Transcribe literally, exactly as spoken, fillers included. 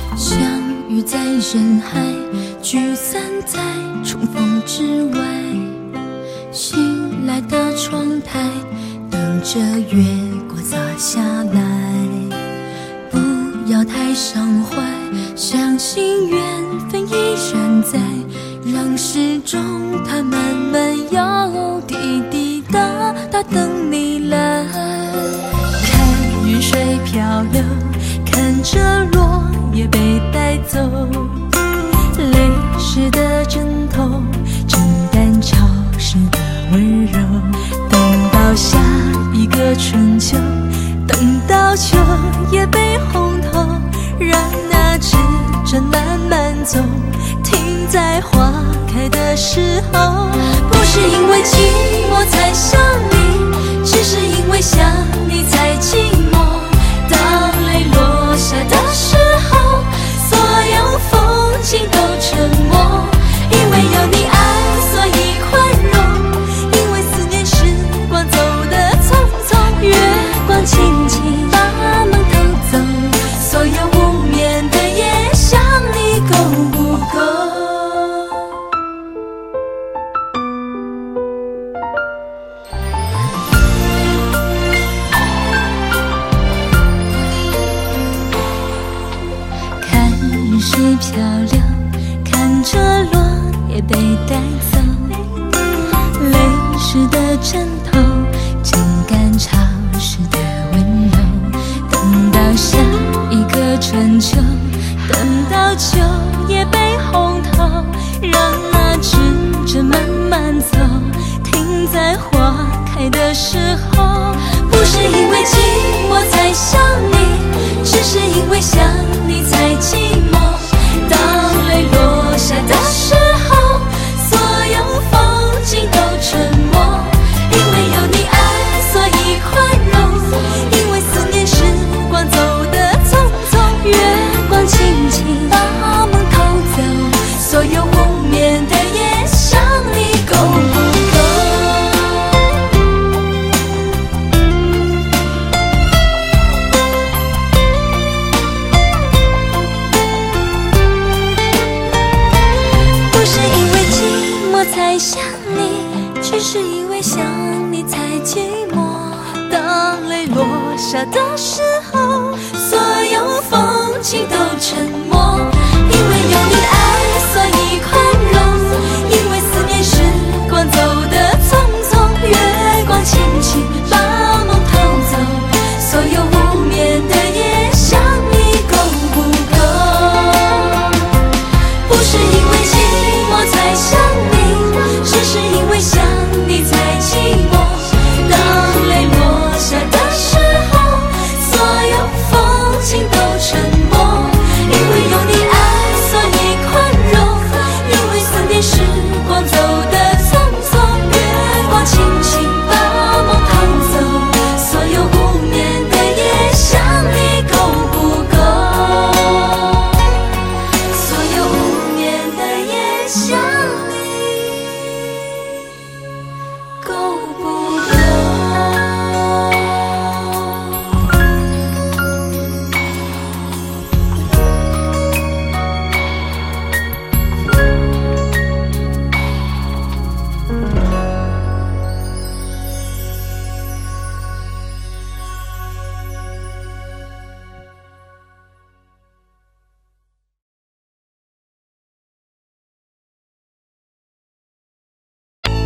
相遇在人海，聚散在重逢之外。醒来的窗台，等着月光洒下来。不要太伤怀，相信缘分依然在，让时钟它慢慢摇，滴滴答答等你来。看云水漂流，看着落叶被带走，泪湿的枕头，枕干潮湿的温柔。等到下一个春秋，等到秋叶被红透，让那指针慢慢走，停在花开的时候。不是因为寂寞才想你，只是因为想你才寂寞。当泪落下的时候，所有风景都沉默。因为有你爱，所以宽容，因为思念时光走得匆匆。月光轻轻把梦偷走，所有无眠的夜想你够不够？看云水漂流，看着落叶被带走，泪湿的枕头，枕干潮湿的温柔。等到下一个春秋，等到秋叶被红透，让那指针慢慢走，停在花开的时候。不是因为寂寞才想你，只是因为想你才寂寞。当泪落下的时候，所有风景都沉默。因为有你爱，所以宽容，因为思念时光走得匆匆。月光轻轻把梦偷走，所有无眠的夜想你够不够？不是因为寂寞才想你，只是因为想你才寂寞。当泪落下的时候，所有风景都沉默。